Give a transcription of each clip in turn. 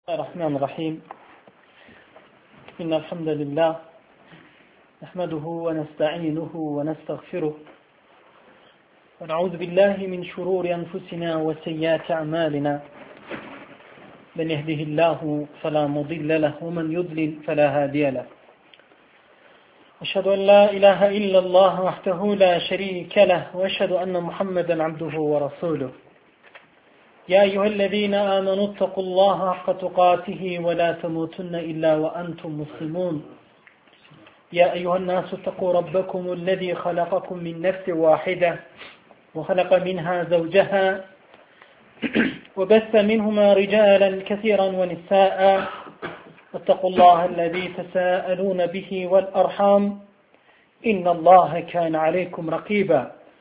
الرحمن الرحيم إن الحمد لله نحمده ونستعينه ونستغفره ونعوذ بالله من شرور أنفسنا وسيئات أعمالنا من يهده الله فلا مضل له ومن يضلل فلا هادي له أشهد أن لا إله إلا الله وحده لا شريك له وأشهد أن محمدا عبده ورسوله يا أيها الذين آمنوا اتقوا الله حق تقاته ولا تموتن إلا وأنتم مسلمون يا أيها الناس اتقوا ربكم الذي خلقكم من نفس واحدة وخلق منها زوجها وبث منهما رجالا كثيرا ونساء واتقوا الله الذي تساءلون به والأرحام إن الله كان عليكم رقيبا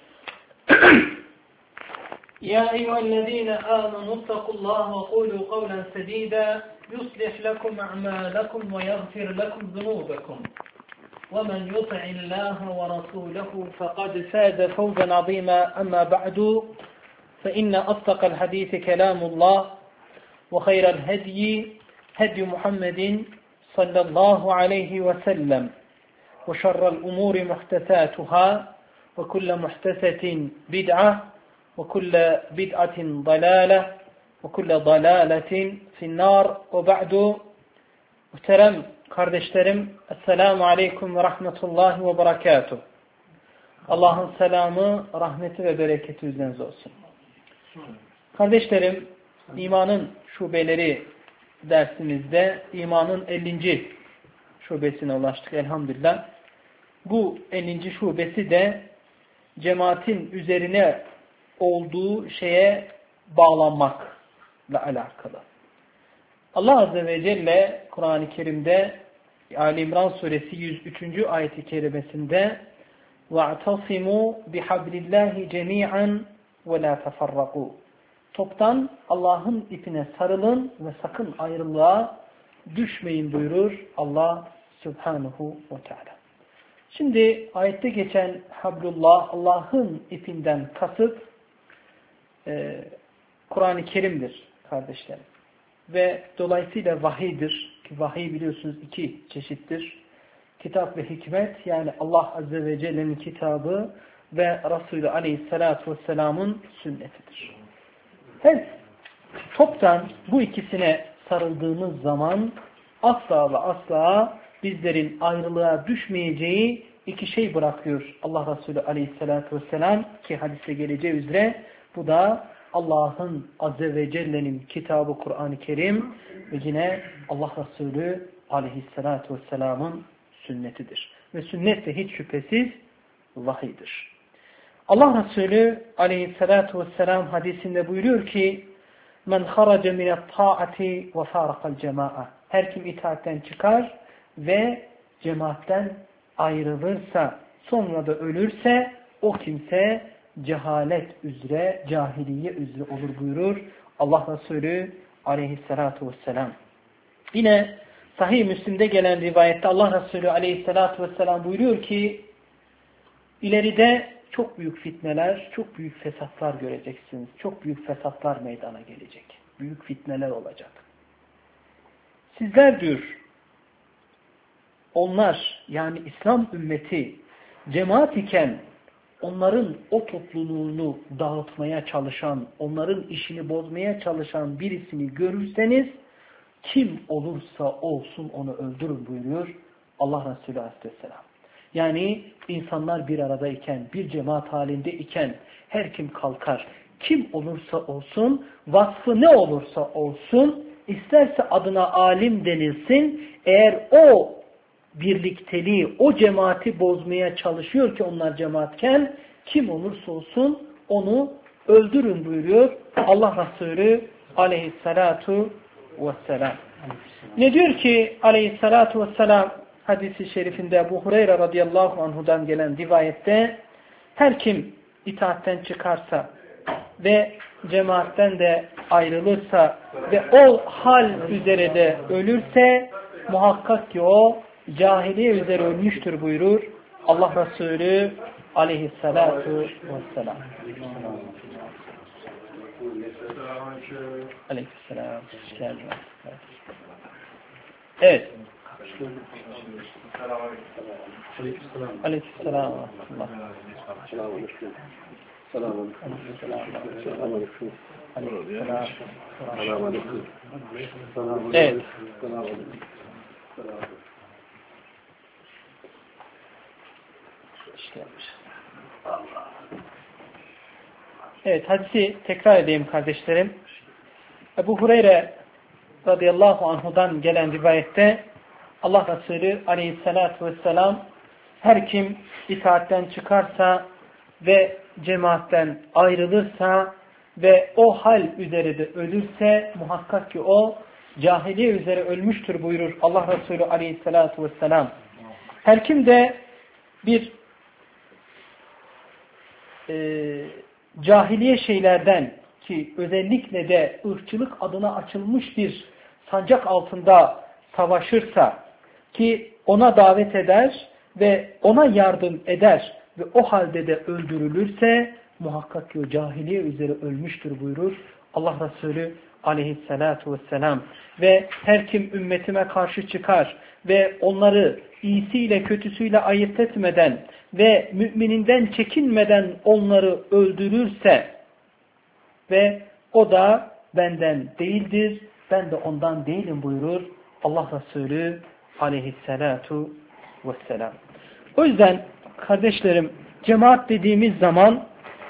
يا أيها الذين آمنوا اتقوا الله وقولوا قولا سديدا يصلح لكم أعمالكم ويغفر لكم ذنوبكم ومن يطع الله ورسوله فقد فاز فوزا عظيما أما بعد فإن أصدق الحديث كلام الله وخير الهدي هدي محمد صلى الله عليه وسلم وشر الأمور محدثاتها وكل محدثة بدعة وكل بدعة ضلالة وكل ضلالة في النار وبعد muhterem kardeşlerim Esselamu Aleyküm ve Rahmetullahi ve Berekatuhu. Allah'ın selamı, rahmeti ve bereketi üzerinize olsun. Kardeşlerim, imanın şubeleri dersimizde imanın 50. şubesine ulaştık elhamdülillah. Bu 50. şubesi de cemaatin üzerine olduğu şeye bağlanmakla alakalı. Allah Azze ve Celle Kur'an-ı Kerim'de Ali İmran Suresi 103. ayet-i kerimesinde وَاَعْتَصِمُوا بِحَبْلِ اللّٰهِ جَمِيعًا وَلَا تَفَرَّقُوا Toptan Allah'ın ipine sarılın ve sakın ayrılığa düşmeyin buyurur Allah Subhanahu ve Teala. Şimdi ayette geçen Hablullah, Allah'ın ipinden kasıt Kur'an-ı Kerim'dir kardeşlerim. Ve dolayısıyla vahiydir. Ki vahiy biliyorsunuz iki çeşittir. Kitap ve hikmet, yani Allah Azze ve Celle'nin kitabı ve Resulü Aleyhisselatü Vesselam'ın sünnetidir. Her toptan bu ikisine sarıldığımız zaman asla ve asla bizlerin ayrılığa düşmeyeceği iki şey bırakıyor Allah Resulü Aleyhisselatü Vesselam, ki hadiste geleceği üzere bu da Allah'ın Azze ve Celle'nin kitabı Kur'an-ı Kerim ve yine Allah Resulü Aleyhisselatü Vesselam'ın sünnetidir. Ve sünnet de hiç şüphesiz vahiydir. Allah Resulü Aleyhisselatü Vesselam hadisinde buyuruyor ki men haraca minet ta'ati ve farakal cema'a. Her kim itaatten çıkar ve cemaatten ayrılırsa, sonra da ölürse o kimse cehalet üzere, cahiliye üzere olur buyurur Allah Resulü Aleyhisselatü Vesselam. Yine Sahih Müslim'de gelen rivayette Allah Resulü Aleyhisselatü Vesselam buyuruyor ki ileride çok büyük fitneler, çok büyük fesatlar göreceksiniz. Çok büyük fesatlar meydana gelecek. Büyük fitneler olacak. Sizler diyor, onlar yani İslam ümmeti cemaat iken onların o topluluğunu dağıtmaya çalışan, onların işini bozmaya çalışan birisini görürseniz kim olursa olsun onu öldürün buyuruyor Allah Resulü Aleyhisselam. Yani insanlar bir aradayken, bir cemaat halinde iken her kim kalkar, kim olursa olsun, vasfı ne olursa olsun, isterse adına alim denilsin, eğer o birlikteliği, o cemaati bozmaya çalışıyor ki onlar cemaatken, kim olursa olsun onu öldürün buyuruyor Allah Resulü Aleyhissalatu Vesselam. Ne diyor ki Aleyhissalatu Vesselam hadisi şerifinde Ebu Hureyre radıyallahu anhudan gelen rivayette her kim itaatten çıkarsa ve cemaatten de ayrılırsa ve o hal üzere de ölürse muhakkak ki o cahiliye üzere ölmüştür buyurur Allah Resulü Aleyhissalatu Vesselam. Aleykümselam. Hoş geldin. Evet. Aleykümselam. Evet. Evet, hadisi tekrar edeyim kardeşlerim. Ebu Hureyre radıyallahu anhudan gelen rivayette Allah Resulü aleyhissalatu vesselam her kim itaatten çıkarsa ve cemaatten ayrılırsa ve o hal üzere de ölürse muhakkak ki o cahiliye üzere ölmüştür buyurur Allah Resulü aleyhissalatu vesselam. Her kim de bir cahiliye şeylerden ki özellikle de ırkçılık adına açılmış bir sancak altında savaşırsa ki ona davet eder ve ona yardım eder ve o halde de öldürülürse muhakkak ki o cahiliye üzere ölmüştür buyurur Allah Resulü aleyhissalatu vesselam. Ve her kim ümmetime karşı çıkar ve onları iyisiyle kötüsüyle ayırt etmeden ve mümininden çekinmeden onları öldürürse ve o da benden değildir, ben de ondan değilim buyurur Allah Resulü aleyhissalatu vesselam. O yüzden kardeşlerim cemaat dediğimiz zaman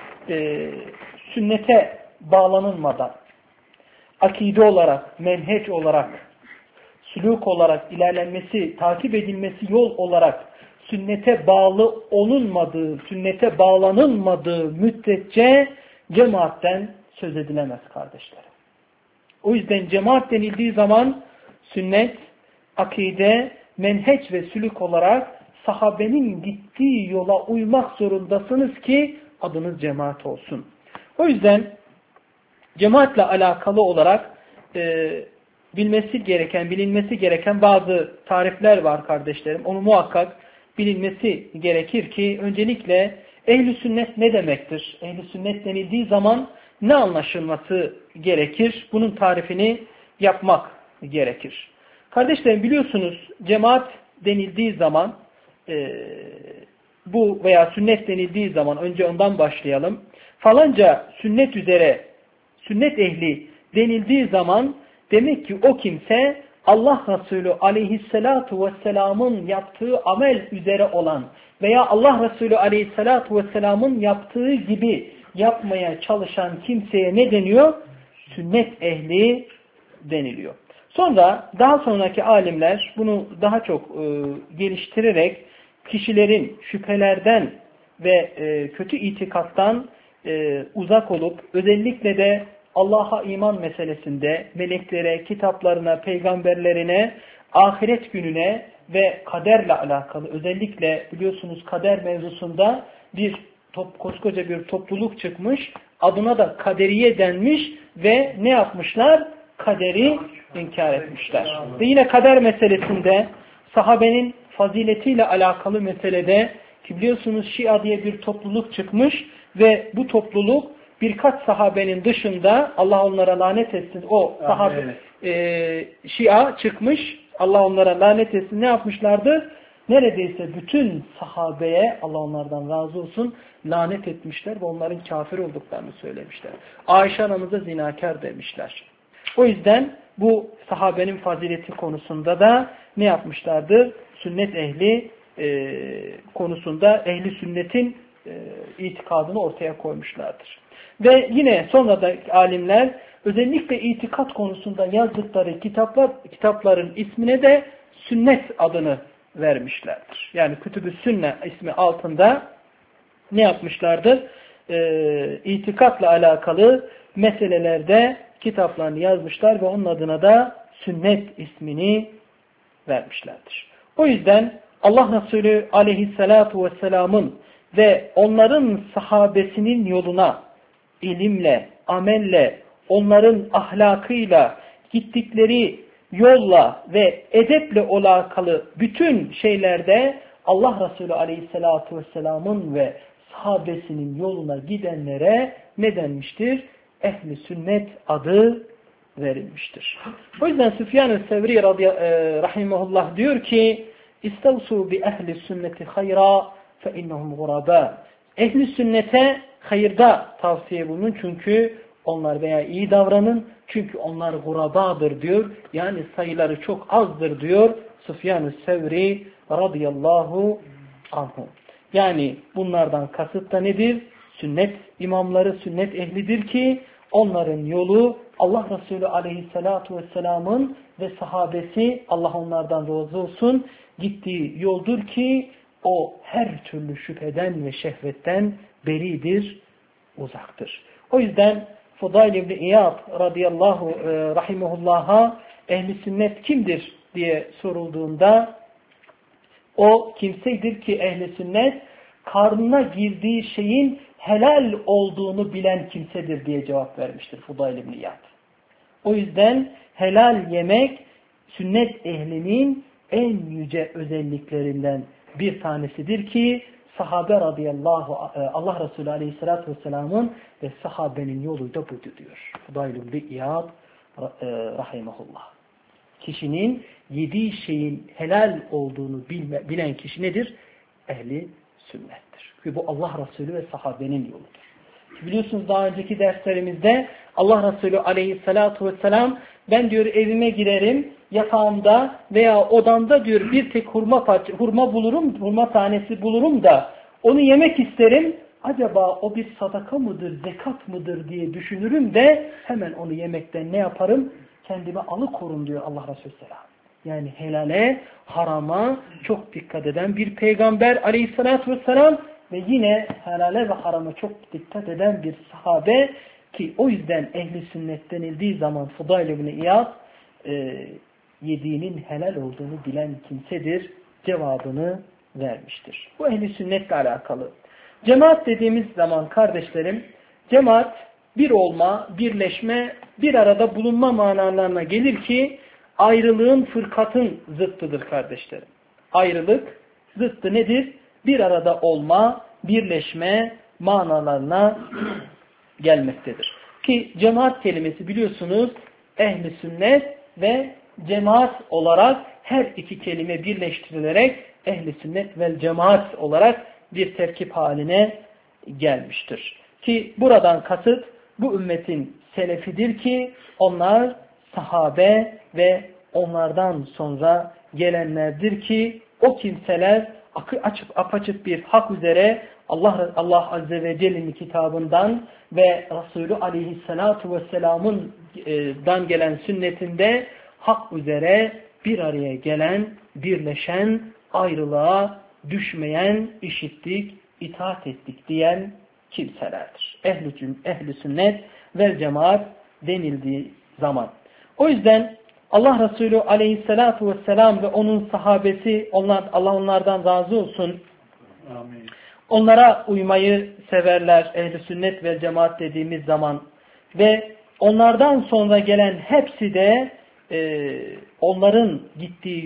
sünnete bağlanılmadan akide olarak, menheç olarak, sülûk olarak ilerlenmesi, takip edilmesi yol olarak sünnete bağlı olunmadığı, sünnete bağlanılmadığı müddetçe cemaatten söz edilemez kardeşlerim. O yüzden cemaat denildiği zaman sünnet, akide, menheç ve sülûk olarak sahabenin gittiği yola uymak zorundasınız ki adınız cemaat olsun. O yüzden cemaatle alakalı olarak bilinmesi gereken bazı tarifler var kardeşlerim. Onu muhakkak bilinmesi gerekir ki öncelikle ehl-i sünnet ne demektir? Ehl-i sünnet denildiği zaman ne anlaşılması gerekir? Bunun tarifini yapmak gerekir. Kardeşlerim biliyorsunuz cemaat denildiği zaman bu veya sünnet denildiği zaman önce ondan başlayalım. Falanca sünnet üzere sünnet ehli denildiği zaman demek ki o kimse Allah Resulü aleyhissalatu vesselamın yaptığı amel üzere olan veya Allah Resulü aleyhissalatu vesselamın yaptığı gibi yapmaya çalışan kimseye ne deniyor? Sünnet ehli deniliyor. Sonra daha sonraki alimler bunu daha çok geliştirerek kişilerin şüphelerden ve kötü itikattan uzak olup özellikle de Allah'a iman meselesinde meleklere, kitaplarına, peygamberlerine, ahiret gününe ve kaderle alakalı özellikle biliyorsunuz kader mevzusunda koskoca bir topluluk çıkmış. Adına da kaderiye denmiş ve ne yapmışlar? Kaderi inkar etmişler. Ve yine kader meselesinde sahabenin faziletiyle alakalı meselede ki biliyorsunuz Şia diye bir topluluk çıkmış ve bu topluluk birkaç sahabenin dışında Allah onlara lanet etsin o sahabe Şia çıkmış Allah onlara lanet etsin ne yapmışlardı? Neredeyse bütün sahabeye Allah onlardan razı olsun lanet etmişler ve onların kafir olduklarını söylemişler. Ayşe anamıza zinakar demişler. O yüzden bu sahabenin fazileti konusunda da ne yapmışlardı? Sünnet ehli konusunda ehli sünnetin itikadını ortaya koymuşlardır. Ve yine sonra da alimler özellikle itikat konusunda yazdıkları kitapların ismine de sünnet adını vermişlerdir. Yani Kütüb-ü Sünne ismi altında ne yapmışlardır? İtikatla alakalı meselelerde kitaplarını yazmışlar ve onun adına da sünnet ismini vermişlerdir. O yüzden Allah Resulü aleyhissalatu vesselamın ve onların sahabesinin yoluna ilimle, amelle, onların ahlakıyla, gittikleri yolla ve edeple alakalı bütün şeylerde Allah Resulü aleyhissalatu vesselamın ve sahabesinin yoluna gidenlere ne denmiştir? ehli sünnet adı verilmiştir. O yüzden Süfyan-ı Sevri rahimahullah diyor ki İstavsu bi ehli sünneti hayra fe innehum guraba. Ehli sünnete hayırda tavsiye bulunun çünkü onlar veya iyi davranın çünkü onlar gurabadır diyor. Yani sayıları çok azdır diyor Süfyan-ı Sevri radıyallahu anhu. Yani bunlardan kasıt da nedir? Sünnet imamları, sünnet ehlidir ki onların yolu Allah Resulü aleyhissalatu vesselamın ve sahabesi Allah onlardan razı olsun gittiği yoldur ki o her türlü şüpheden ve şehvetten beridir, uzaktır. O yüzden Fudayl ibn İyad radıyallahu rahimullah'a ehli sünnet kimdir diye sorulduğunda o kimsedir ki ehli sünnet karnına girdiği şeyin helal olduğunu bilen kimsedir diye cevap vermiştir Fudayl ibn İyad. O yüzden helal yemek sünnet ehlinin en yüce özelliklerinden bir tanesidir ki sahabe radıyallahu Allah Resulü aleyhissalatü vesselamın ve sahabenin yolu da budur diyor. Fudayl ibn İyad rahimahullah. Kişinin yediği şeyin helal olduğunu bilen kişi nedir? Ehli sünnettir. Çünkü bu Allah Resulü ve sahabenin yoludur. Biliyorsunuz daha önceki derslerimizde Allah Resulü aleyhissalatu vesselam ben diyor evime girerim yatağımda veya odamda diyor bir tek hurma bulurum, hurma tanesi bulurum da onu yemek isterim. Acaba o bir sadaka mıdır, zekat mıdır diye düşünürüm de hemen onu yemekten ne yaparım? Kendime alıkorum diyor Allah Resulü selam. Yani helale, harama çok dikkat eden bir peygamber aleyhissalatü vesselam ve yine helale ve harama çok dikkat eden bir sahabe ki o yüzden ehli sünnet denildiği zaman Fudayl ibn İyad yediğinin helal olduğunu bilen kimsedir cevabını vermiştir. Bu ehli sünnetle alakalı. Cemaat dediğimiz zaman kardeşlerim, cemaat bir olma, birleşme, bir arada bulunma manalarına gelir ki ayrılığın, fırkatın zıttıdır kardeşlerim. Ayrılık zıttı nedir? Bir arada olma, birleşme manalarına gelmektedir. Ki cemaat kelimesi biliyorsunuz ehli sünnet ve cemaat olarak her iki kelime birleştirilerek ehli sünnet vel cemaat olarak bir terkip haline gelmiştir. Ki buradan kasıt bu ümmetin selefidir ki onlar sahabe ve onlardan sonra gelenlerdir ki o kimseler apaçık bir hak üzere Allah Azze ve Celle'nin kitabından ve Resulü Aleyhisselatu Vesselam'ın dan gelen sünnetinde hak üzere bir araya gelen, birleşen, ayrılığa düşmeyen, işittik, itaat ettik diyen kimselerdir. Ehli sünnet ve cemaat denildiği zaman. O yüzden Allah Resulü Aleyhisselatu Vesselam ve onun sahabesi, Allah onlardan razı olsun. Amin. Onlara uymayı severler ehli sünnet ve cemaat dediğimiz zaman ve onlardan sonra gelen hepsi de onların gittiği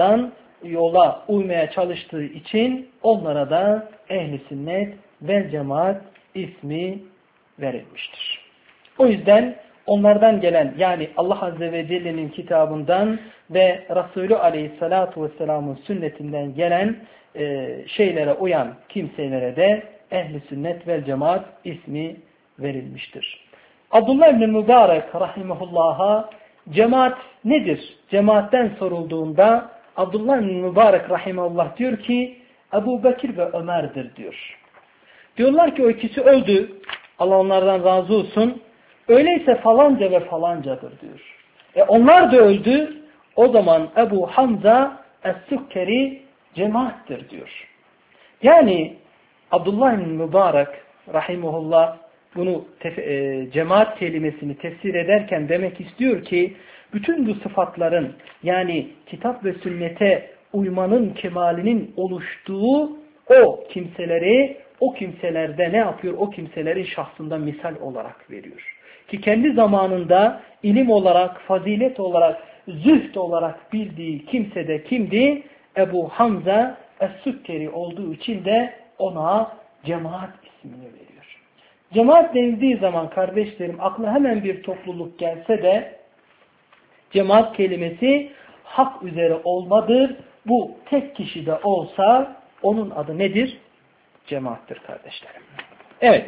yola uymaya çalıştığı için onlara da ehli sünnet ve cemaat ismi verilmiştir. O yüzden onlardan gelen yani Allah Azze ve Celle'nin kitabından ve Resulü Aleyhisselatu Vesselam'ın sünnetinden gelen şeylere uyan kimselere de ehli sünnet ve cemaat ismi verilmiştir. Abdullah ibn Mübarek rahimahullah'a cemaat nedir? Cemaatten sorulduğunda Abdullah ibn Mübarek rahimahullah diyor ki Ebu Bekir ve Ömer'dir diyor. Diyorlar ki o ikisi öldü. Allah onlardan razı olsun. Öyleyse falanca ve falancadır diyor. Onlar da öldü. O zaman Ebu Hamza Es-Sukkeri cemaattir diyor. Yani Abdullah ibn Mübarek rahimahullah bunu cemaat kelimesini tefsir ederken demek istiyor ki bütün bu sıfatların yani kitap ve sünnete uymanın kemalinin oluştuğu o kimseleri o kimselerde ne yapıyor? O kimselerin şahsında misal olarak veriyor. Ki kendi zamanında ilim olarak, fazilet olarak, zühd olarak bildiği kimse de kimdi? Ebu Hamza Es-Sukkeri olduğu için de ona cemaat ismini veriyor. Cemaat denildiği zaman kardeşlerim akla hemen bir topluluk gelse de cemaat kelimesi hak üzere olmadır. Bu tek kişi de olsa onun adı nedir? Cemaattir kardeşlerim. Evet.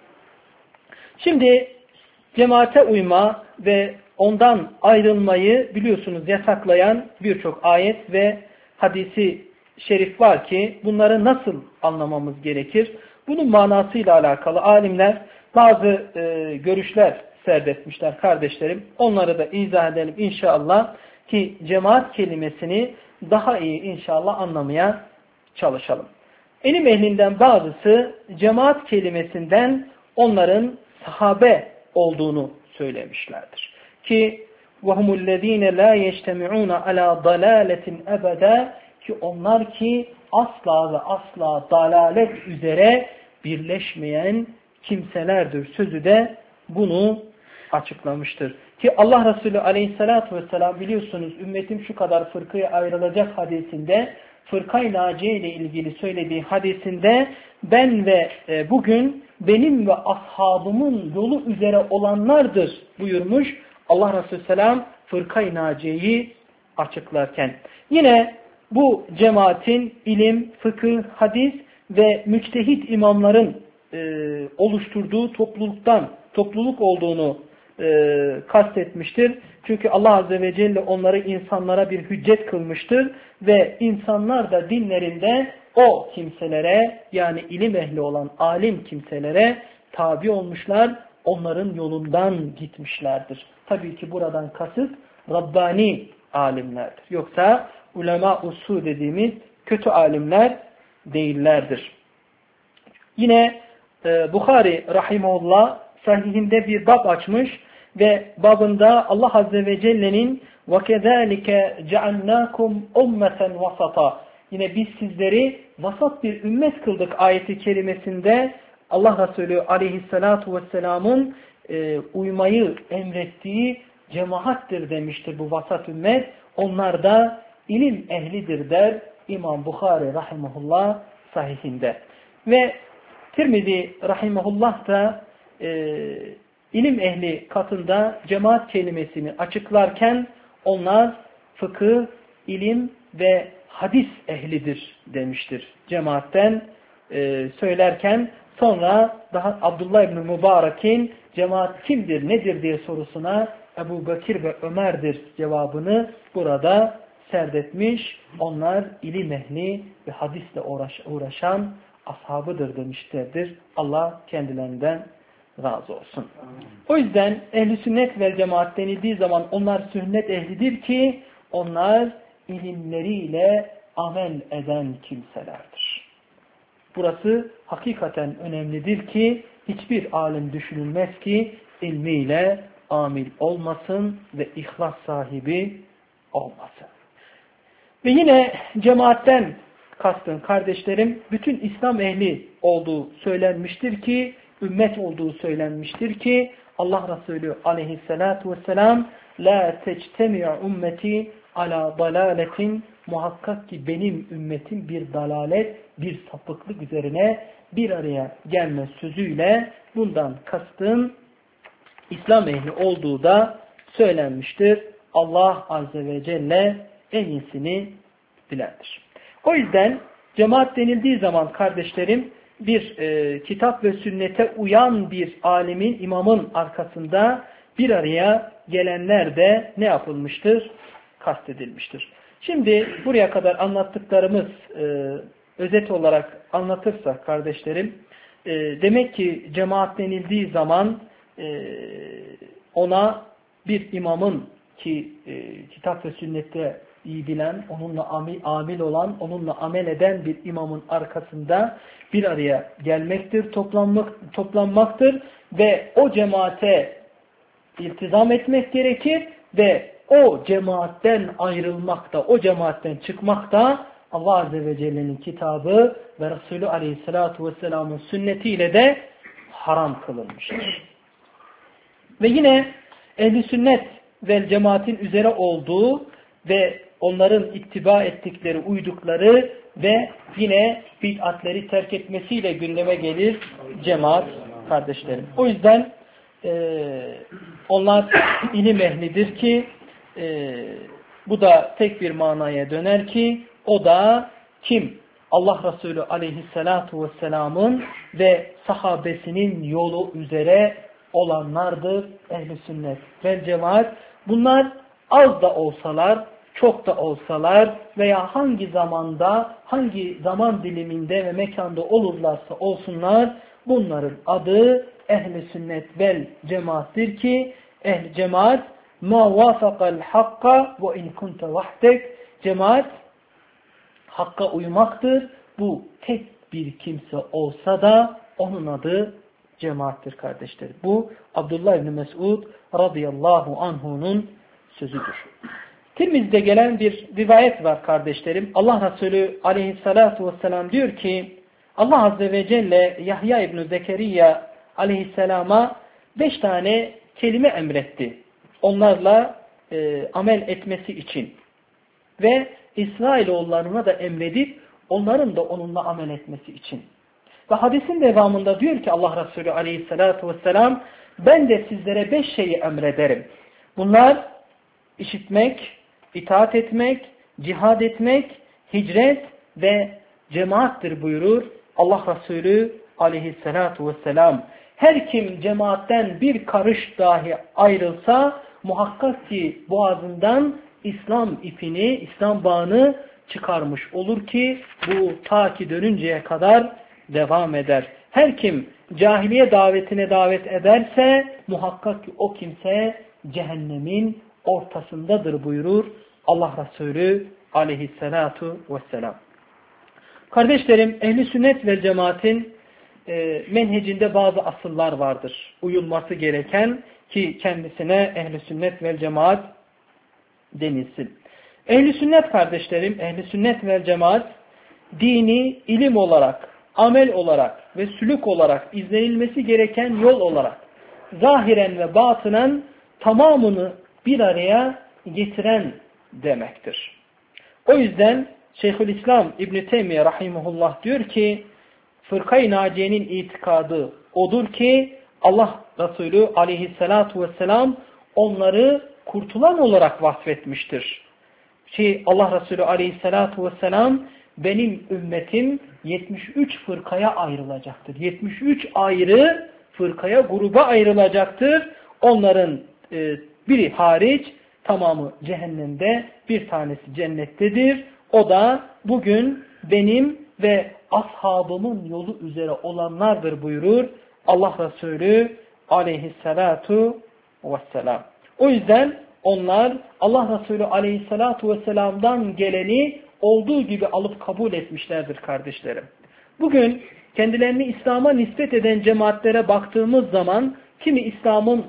Şimdi cemaate uyma ve ondan ayrılmayı biliyorsunuz yasaklayan birçok ayet ve hadisi şerif var ki bunları nasıl anlamamız gerekir? Bunun manasıyla alakalı alimler bazı görüşler serdetmişler kardeşlerim. Onları da izah edelim inşallah ki cemaat kelimesini daha iyi inşallah anlamaya çalışalım. İlim ehlinden bazısı cemaat kelimesinden onların sahabe olduğunu söylemişlerdir. Ki وَهُمُ الَّذ۪ينَ لَا يَجْتَمِعُونَ عَلَى ضَلَالَةٍ اَبَدًا ki onlar ki asla ve asla dalalet üzere birleşmeyen kimselerdir. Sözü de bunu açıklamıştır. Ki Allah Resulü aleyhissalatü vesselam biliyorsunuz ümmetim şu kadar fırkaya ayrılacak hadisinde fırkay naciye ile ilgili söylediği hadisinde ben ve bugün benim ve ashabımın yolu üzere olanlardır buyurmuş Allah Resulü selam fırkay naciyeyi açıklarken. Yine bu cemaatin ilim, fıkıh, hadis ve müçtehit imamların oluşturduğu topluluk olduğunu kastetmiştir. Çünkü Allah Azze ve Celle onları insanlara bir hüccet kılmıştır ve insanlar da dinlerinde o kimselere yani ilim ehli olan alim kimselere tabi olmuşlar, onların yolundan gitmişlerdir. Tabii ki buradan kasıt Rabbani alimlerdir. Yoksa ulema usul dediğimiz kötü alimler değillerdir. Yine Bukhari rahimahullah sahihinde bir bab açmış ve babında Allah Azze ve Celle'nin وَكَذَٰلِكَ جَعَلْنَاكُمْ اُمَّةً وَسَطًا yine biz sizleri vasat bir ümmet kıldık ayeti kerimesinde Allah Resulü aleyhissalatu vesselamın uymayı emrettiği cemaattir demiştir bu vasat ümmet. Onlar da ilim ehlidir der İmam Bukhari rahimahullah sahihinde. Ve Tirmizi rahimahullah da ilim ehli katında cemaat kelimesini açıklarken onlar fıkıh, ilim ve hadis ehlidir demiştir cemaatten söylerken. Sonra daha Abdullah İbni Mübarek'in cemaat kimdir, nedir diye sorusuna Ebu Bekir ve Ömer'dir cevabını burada serdetmiş. Onlar ilim ehli ve hadisle uğraşan ashabıdır demişlerdir. Allah kendilerinden razı olsun. O yüzden ehli sünnet ve cemaat denildiği zaman onlar sünnet ehlidir ki onlar ilimleriyle amel eden kimselerdir. Burası hakikaten önemlidir ki hiçbir alim düşünülmez ki ilmiyle amil olmasın ve ihlas sahibi olmasın. Ve yine cemaatten kastın kardeşlerim bütün İslam ehli olduğu söylenmiştir ki ümmet olduğu söylenmiştir ki Allah Resulü aleyhissalatu vesselam la tectemi'u ümmeti ala dalaletin muhakkak ki benim ümmetim bir dalalet, bir sapıklık üzerine bir araya gelme sözüyle bundan kastın İslam ehli olduğu da söylenmiştir. Allah Azze ve Celle en iyisini bilendir. O yüzden cemaat denildiği zaman kardeşlerim bir kitap ve sünnete uyan bir alimin, imamın arkasında bir araya gelenler de ne yapılmıştır? Kastedilmiştir. Şimdi buraya kadar anlattıklarımız özet olarak anlatırsak kardeşlerim demek ki cemaat denildiği zaman ona bir imamın ki kitap ve sünnette iyi bilen, onunla amil olan, onunla amel eden bir imamın arkasında bir araya gelmektir, toplanmaktır ve o cemaate iltizam etmek gerekir ve o cemaatten ayrılmak da, o cemaatten çıkmak da Allah Azze ve Celle'nin kitabı ve Resulü Aleyhisselatü Vesselam'ın sünnetiyle de haram kılınmıştır. Ve yine ehl-i sünnet ve cemaatin üzere olduğu ve onların ittiba ettikleri, uydukları ve yine bid'atleri terk etmesiyle gündeme gelir cemaat kardeşlerim. O yüzden onlar ilim ehlidir ki bu da tek bir manaya döner ki o da kim? Allah Resulü aleyhissalatu vesselamın ve sahabesinin yolu üzere olanlardır ehl-i sünnet vel cemaat. Bunlar az da olsalar, çok da olsalar veya hangi zamanda, hangi zaman diliminde ve mekanda olurlarsa olsunlar, bunların adı ehl-i sünnet vel cemaattir ki ehl-i cemaat ma vafakal hakka ve in kunte vahdek. Cemaat hakka uymaktır. Bu tek bir kimse olsa da onun adı cemaattir kardeşlerim. Bu Abdullah İbni Mesud radıyallahu anhu'nun sözüdür. Tirmiz'de gelen bir rivayet var kardeşlerim. Allah Resulü aleyhissalatu vesselam diyor ki Allah Azze ve Celle Yahya İbni Zekeriya aleyhisselama 5 tane kelime emretti. Onlarla amel etmesi için. Ve İsrailoğullarına da emredip onların da onunla amel etmesi için. Ve hadisin devamında diyor ki Allah Resulü aleyhissalatu vesselam ben de sizlere 5 şeyi emrederim. Bunlar işitmek, itaat etmek, cihad etmek, hicret ve cemaattir buyurur Allah Resulü aleyhissalatu vesselam. Her kim cemaatten bir karış dahi ayrılsa muhakkak ki boğazından İslam ipini, İslam bağını çıkarmış olur ki bu ta ki dönünceye kadar devam eder. Her kim cahiliye davetine davet ederse muhakkak ki o kimse cehennemin ortasındadır buyurur Allah Resulü aleyhissalatu vesselam. Kardeşlerim, ehli sünnet ve cemaatin menhecinde bazı asıllar vardır. Uyulması gereken ki kendisine ehli sünnet ve cemaat denilsin. Ehli sünnet kardeşlerim, ehli sünnet ve cemaat dini ilim olarak, amel olarak ve sülük olarak izlenilmesi gereken yol olarak zahiren ve batınen tamamını bir araya getiren demektir. O yüzden Şeyhülislam İbn Teymiye rahimehullah diyor ki Fırka-i Naciye'nin itikadı odur ki Allah Resulü aleyhissalatu vesselam onları kurtulan olarak vasfetmiştir. Allah Resulü aleyhissalatu vesselam benim ümmetim 73 fırkaya ayrılacaktır. 73 ayrı fırkaya, gruba ayrılacaktır. Onların biri hariç tamamı cehennemde, bir tanesi cennettedir. O da bugün benim ve ashabımın yolu üzere olanlardır buyurur Allah Resulü aleyhissalatu vesselam. O yüzden onlar Allah Resulü aleyhissalatu vesselam'dan geleni olduğu gibi alıp kabul etmişlerdir kardeşlerim. Bugün kendilerini İslam'a nispet eden cemaatlere baktığımız zaman kimi İslam'ın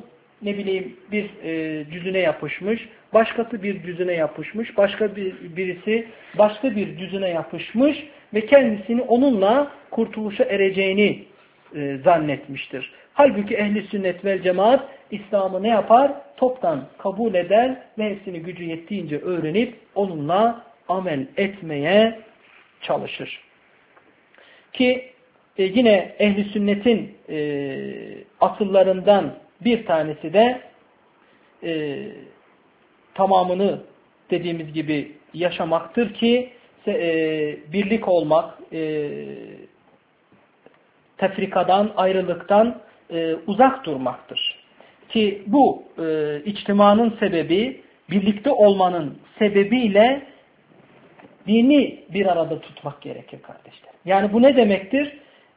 bir cüzüne yapışmış, başkası bir cüzüne yapışmış, birisi başka bir cüzüne yapışmış ve kendisini onunla kurtuluşa ereceğini zannetmiştir. Halbuki ehli sünnet vel cemaat İslam'ı ne yapar? Toptan kabul eder ve hepsini gücü yettiğince öğrenip onunla amel etmeye çalışır. Ki yine ehli sünnetin asıllarından bir tanesi de tamamını dediğimiz gibi yaşamaktır ki birlik olmak, tefrikadan, ayrılıktan uzak durmaktır. Ki bu içtimanın sebebi, birlikte olmanın sebebiyle dini bir arada tutmak gerekir kardeşler. Yani bu ne demektir?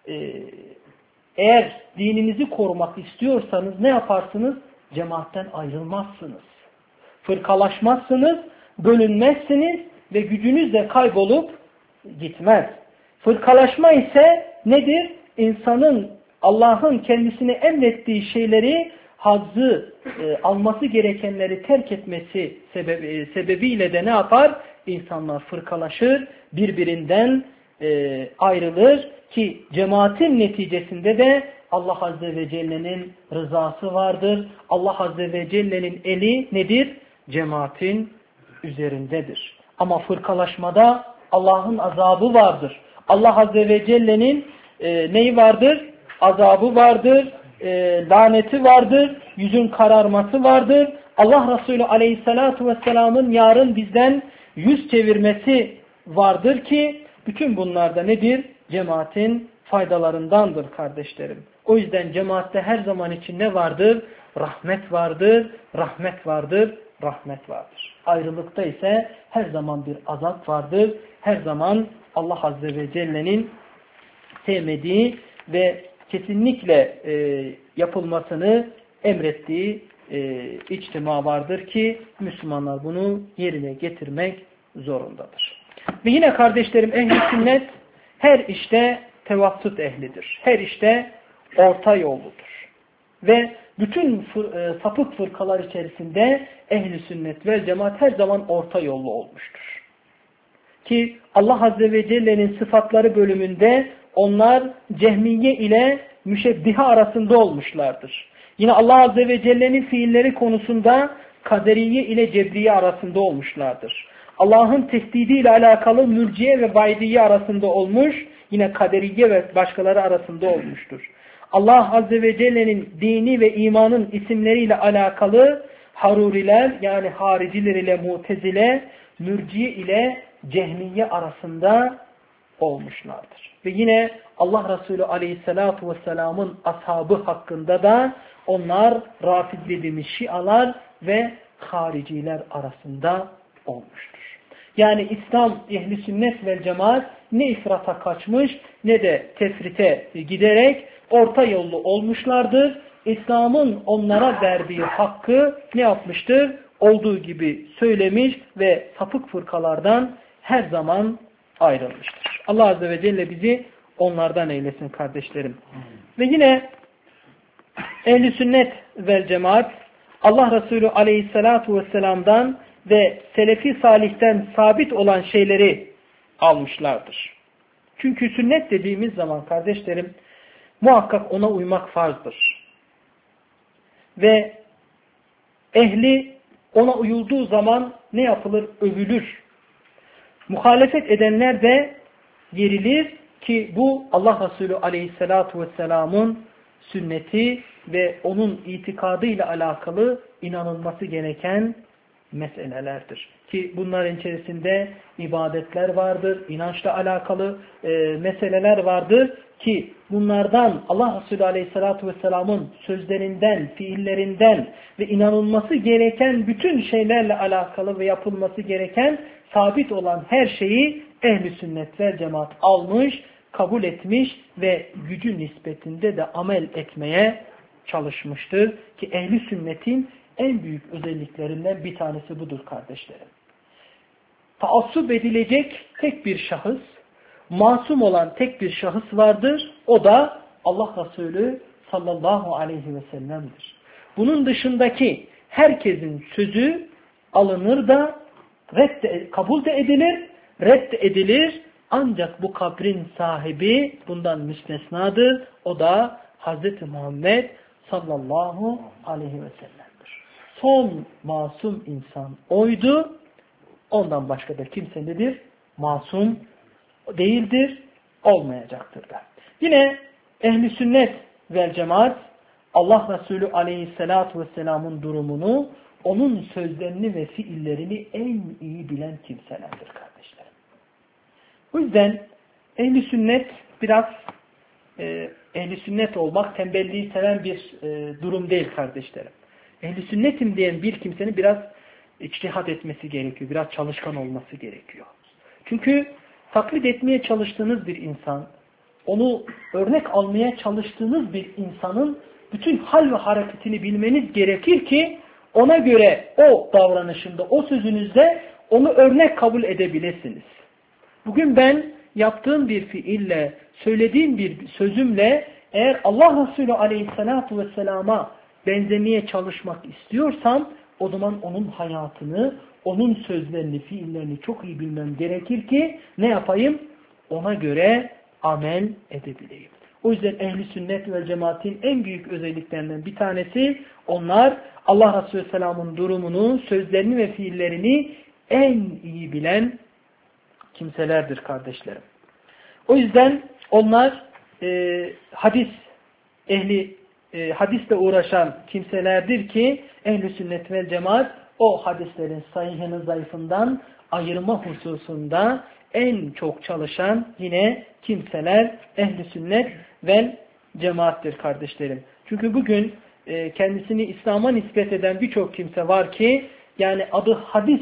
Eğer dininizi korumak istiyorsanız ne yaparsınız? Cemaatten ayrılmazsınız. Fırkalaşmazsınız, bölünmezsiniz ve gücünüz de kaybolup gitmez. Fırkalaşma ise nedir? İnsanın Allah'ın kendisine emrettiği şeyleri, hazzı alması gerekenleri terk etmesi sebebiyle de ne yapar? İnsanlar fırkalaşır, birbirinden ayrılır ki cemaatin neticesinde de Allah Azze ve Celle'nin rızası vardır. Allah Azze ve Celle'nin eli nedir? Cemaatin üzerindedir. Ama fırkalaşmada Allah'ın azabı vardır. Allah Azze ve Celle'nin neyi vardır? azabı vardır, laneti vardır, yüzün kararması vardır. Allah Resulü Aleyhisselatü Vesselam'ın yarın bizden yüz çevirmesi vardır ki bütün bunlar da nedir? Cemaatin faydalarındandır kardeşlerim. O yüzden cemaatte her zaman için ne vardır? Rahmet vardır, rahmet vardır, rahmet vardır. Ayrılıkta ise her zaman bir azap vardır. Her zaman Allah Azze ve Celle'nin sevmediği ve kesinlikle yapılmasını emrettiği içtima vardır ki Müslümanlar bunu yerine getirmek zorundadır. Ve yine kardeşlerim ehl-i sünnet her işte tevassut ehlidir. Her işte orta yolludur. Ve bütün sapık fırkalar içerisinde ehl-i sünnet ve cemaat her zaman orta yollu olmuştur. Ki Allah Azze ve Celle'nin sıfatları bölümünde onlar Cehmiye ile Müşebbihe arasında olmuşlardır. Yine Allah Azze ve Celle'nin fiilleri konusunda Kaderiye ile Cebriye arasında olmuşlardır. Allah'ın tehdidi ile alakalı Mürciye ve Baydiye arasında olmuş, yine Kaderiye ve başkaları arasında olmuştur. Allah Azze ve Celle'nin dini ve imanın isimleriyle alakalı Haruriler yani hariciler ile Mu'tezile, Mürciye ile Cehmiye arasında olmuşlardır. Ve yine Allah Resulü Aleyhisselatü Vesselam'ın ashabı hakkında da onlar Rafid dediğimiz Şialar ve hariciler arasında olmuştur. Yani İslam ehli sünnet ve cemaat ne ifrata kaçmış ne de tefrite giderek orta yollu olmuşlardır. İslam'ın onlara verdiği hakkı ne yapmıştır? Olduğu gibi söylemiş ve sapık fırkalardan her zaman ayrılmıştır. Allah Azze ve Celle bizi onlardan eylesin kardeşlerim. Ve yine ehl-i sünnet vel cemaat Allah Resulü Aleyhisselatu Vesselam'dan ve Selefi Salih'ten sabit olan şeyleri almışlardır. Çünkü sünnet dediğimiz zaman kardeşlerim muhakkak ona uymak farzdır. Ve ehli ona uyulduğu zaman ne yapılır? Övülür. Muhalefet edenler de yerilir ki bu Allah Resulü Aleyhisselatu Vesselam'ın sünneti ve onun itikadıyla alakalı inanılması gereken meselelerdir. Ki bunların içerisinde ibadetler vardır, inançla alakalı meseleler vardır ki bunlardan Allah Resulü Aleyhisselatü Vesselam'ın sözlerinden, fiillerinden ve inanılması gereken bütün şeylerle alakalı ve yapılması gereken sabit olan her şeyi ehl-i sünnet vel cemaat almış, kabul etmiş ve gücü nispetinde de amel etmeye çalışmıştır. Ki ehl-i sünnetin en büyük özelliklerinden bir tanesi budur kardeşlerim. Taassup edilecek tek bir şahıs, masum olan tek bir şahıs vardır. O da Allah Resulü sallallahu aleyhi ve sellem'dir. Bunun dışındaki herkesin sözü alınır da kabul de edilir, reddedilir. Ancak bu kabrin sahibi bundan müstesnadır. O da Hz. Muhammed sallallahu aleyhi ve sellem'dir. Son masum insan oydu. Ondan başka da kimse nedir? Masum değildir, olmayacaktır da. Yine ehl-i sünnet vel cemaat Allah Resulü aleyhissalatu vesselamın durumunu, onun sözlerini ve fiillerini en iyi bilen kimselerdir kardeşlerim. O yüzden ehl-i sünnet biraz ehl-i sünnet olmak tembelliği seven bir durum değil kardeşlerim. Ehl-i sünnetim diyen bir kimsenin biraz içtihat etmesi gerekiyor. Biraz çalışkan olması gerekiyor. Çünkü taklit etmeye çalıştığınız bir insan, onu örnek almaya çalıştığınız bir insanın bütün hal ve hareketini bilmeniz gerekir ki ona göre o davranışında, o sözünüzde onu örnek kabul edebilirsiniz. Bugün ben yaptığım bir fiille, söylediğim bir sözümle eğer Allah Resulü Aleyhisselatü Vesselam'a benzemeye çalışmak istiyorsam o zaman onun hayatını, onun sözlerini, fiillerini çok iyi bilmem gerekir ki ne yapayım? Ona göre amel edebileyim. O yüzden ehl-i sünnet ve cemaatin en büyük özelliklerinden bir tanesi onlar Allah Resulü Selam'ın durumunu, sözlerini ve fiillerini en iyi bilen kimselerdir kardeşlerim. O yüzden onlar hadis hadisle uğraşan kimselerdir ki ehl-i sünnet vel cemaat o hadislerin sahihini zayıfından ayırma hususunda en çok çalışan yine kimseler ehl-i sünnet vel cemaattir kardeşlerim. Çünkü bugün kendisini İslam'a nispet eden birçok kimse var ki yani adı hadis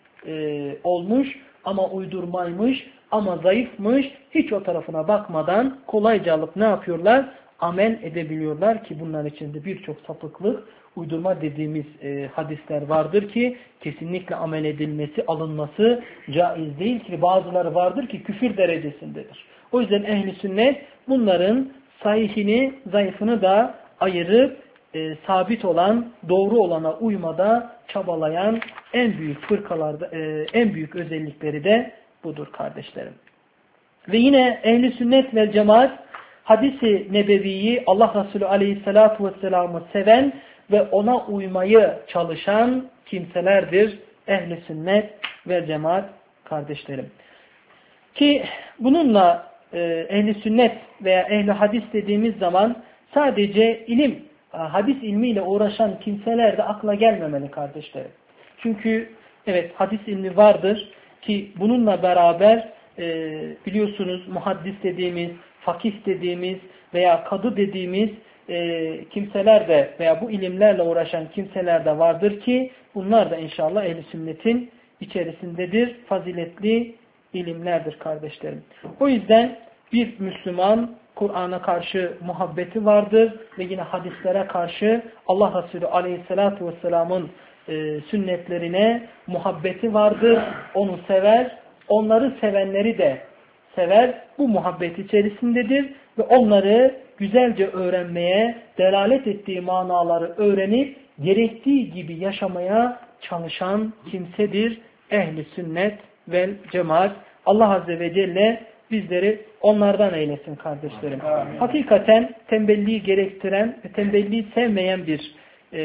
olmuş ama uydurmaymış ama zayıfmış, hiç o tarafına bakmadan kolayca alıp ne yapıyorlar? Amel edebiliyorlar ki bunların içinde birçok sapıklık, uydurma dediğimiz hadisler vardır ki kesinlikle amel edilmesi, alınması caiz değil ki bazıları vardır ki küfür derecesindedir. O yüzden ehli sünnet bunların sahihini, zayıfını da ayırıp sabit olan, doğru olana uymada çabalayan en büyük fırkalarda, en büyük özellikleri de budur kardeşlerim. Ve yine ehli sünnet ve cemaat hadisi nebeviyi Allah Resulü aleyhissalatu vesselam'ı seven ve ona uymayı çalışan kimselerdir ehli sünnet ve cemaat kardeşlerim. Ki bununla ehli sünnet veya ehli hadis dediğimiz zaman sadece hadis ilmiyle uğraşan kimseler de akla gelmemeli kardeşlerim. Çünkü evet hadis ilmi vardır ki bununla beraber biliyorsunuz muhaddis dediğimiz, fakih dediğimiz veya kadı dediğimiz kimseler de veya bu ilimlerle uğraşan kimseler de vardır ki bunlar da inşallah ehl-i sünnetin içerisindedir. Faziletli ilimlerdir kardeşlerim. O yüzden bir Müslüman Kur'an'a karşı muhabbeti vardır ve yine hadislere karşı Allah Resulü aleyhissalatu vesselamın sünnetlerine muhabbeti vardır. Onu sever, onları sevenleri de sever. Bu muhabbet içerisindedir ve onları güzelce öğrenmeye, delalet ettiği manaları öğrenip gerektiği gibi yaşamaya çalışan kimsedir ehli sünnet vel cemaat. Allah Azze ve Celle bizleri onlardan eylesin kardeşlerim. Hakikaten tembelliği gerektiren ve tembelliği sevmeyen bir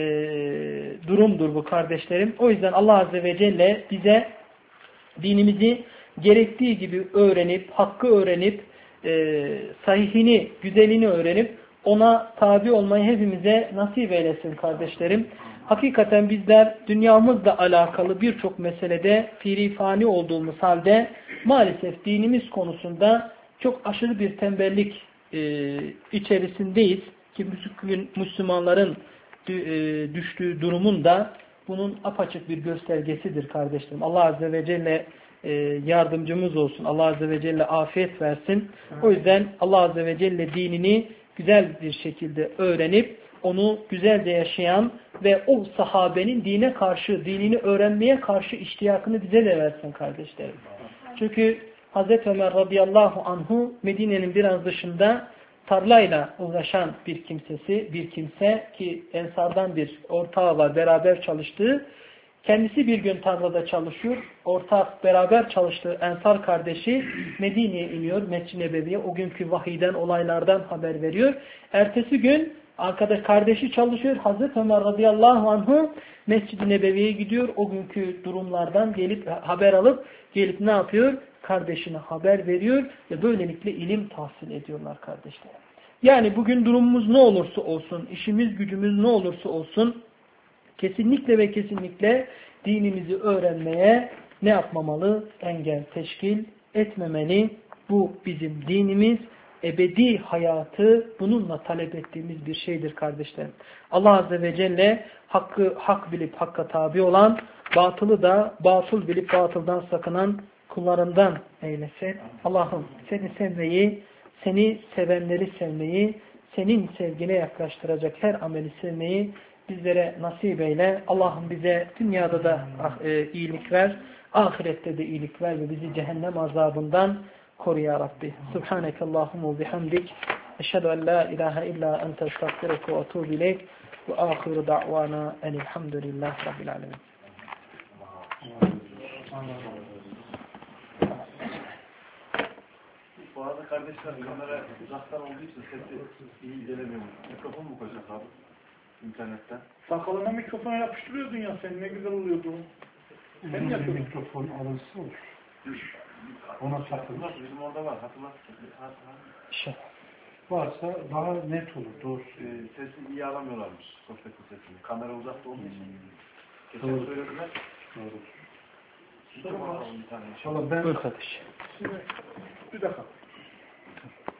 durumdur bu kardeşlerim. O yüzden Allah Azze ve Celle bize dinimizi gerektiği gibi öğrenip, hakkı öğrenip, sahihini, güzelini öğrenip ona tabi olmayı hepimize nasip eylesin kardeşlerim. Hakikaten bizler dünyamızla alakalı birçok meselede fani olduğumuz halde maalesef dinimiz konusunda çok aşırı bir tembellik içerisindeyiz ki Müslümanların düştüğü durumun da bunun apaçık bir göstergesidir kardeşlerim. Allah Azze ve Celle yardımcımız olsun. Allah Azze ve Celle afiyet versin. O yüzden Allah Azze ve Celle dinini güzel bir şekilde öğrenip onu güzelce yaşayan ve o sahabenin dine karşı, dinini öğrenmeye karşı iştiyakını bize de versin kardeşlerim. Çünkü Hazreti Ömer radıyallahu anhu Medine'nin biraz dışında tarlayla uğraşan bir kimse ki Ensar'dan bir ortağı var, beraber çalıştığı. Kendisi bir gün tarlada çalışıyor. Ortak beraber çalıştığı Ensar kardeşi Medine'ye iniyor. Mescid-i Nebevi'ye o günkü vahiyden, olaylardan haber veriyor. Ertesi gün kardeşi çalışıyor. Hazreti Ömer radıyallahu anhu Mescid-i Nebevi'ye gidiyor. O günkü durumlardan gelip haber alıp gelip ne yapıyor? Kardeşine haber veriyor ve böylelikle ilim tahsil ediyorlar kardeşler. Yani bugün durumumuz ne olursa olsun, işimiz gücümüz ne olursa olsun kesinlikle ve kesinlikle dinimizi öğrenmeye ne yapmamalı? Engel teşkil etmemeli. Bu bizim dinimiz. Ebedi hayatı bununla talep ettiğimiz bir şeydir kardeşlerim. Allah Azze ve Celle hakkı hak bilip hakka tabi olan, batılı da batıl bilip batıldan sakınan kullarından eylesin. Allah'ım seni sevmeyi, seni sevenleri sevmeyi, senin sevgine yaklaştıracak her ameli sevmeyi bizlere nasip eyle. Allah'ım bize dünyada da iyilik ver, ahirette de iyilik ver ve bizi cehennem azabından koru ya Rabbi. Subhaneke Allahumma bihamdik. Eşhedü en la ilahe illa ente estağfiruke ve etûbü ileyk. Ve ahiru da'vana enilhamdülillahi rabbil alemin. Bu arada kardeşler kamera uzaktan olduğu için sesi iyi gelemiyor. Mikrofon mu koyacak abi? İnternetten. Sakalına mikrofona yapıştırıyordun ya sen, ne güzel oluyordu. Sen mi yapıyordun? Mikrofon alınsın olur. Ona sakın. Bizim orada var. Hatırlat. İnşallah. varsa daha net olur. Doğru. Sesini iyi alamıyorlarmış. Sohbetin sesini. Kamera uzakta olduğu için. Geçen Doğru. söylediler. Doğru. Sorun var. Bir tane. Valla ben Buyur kardeş. Şimdi bir dakika.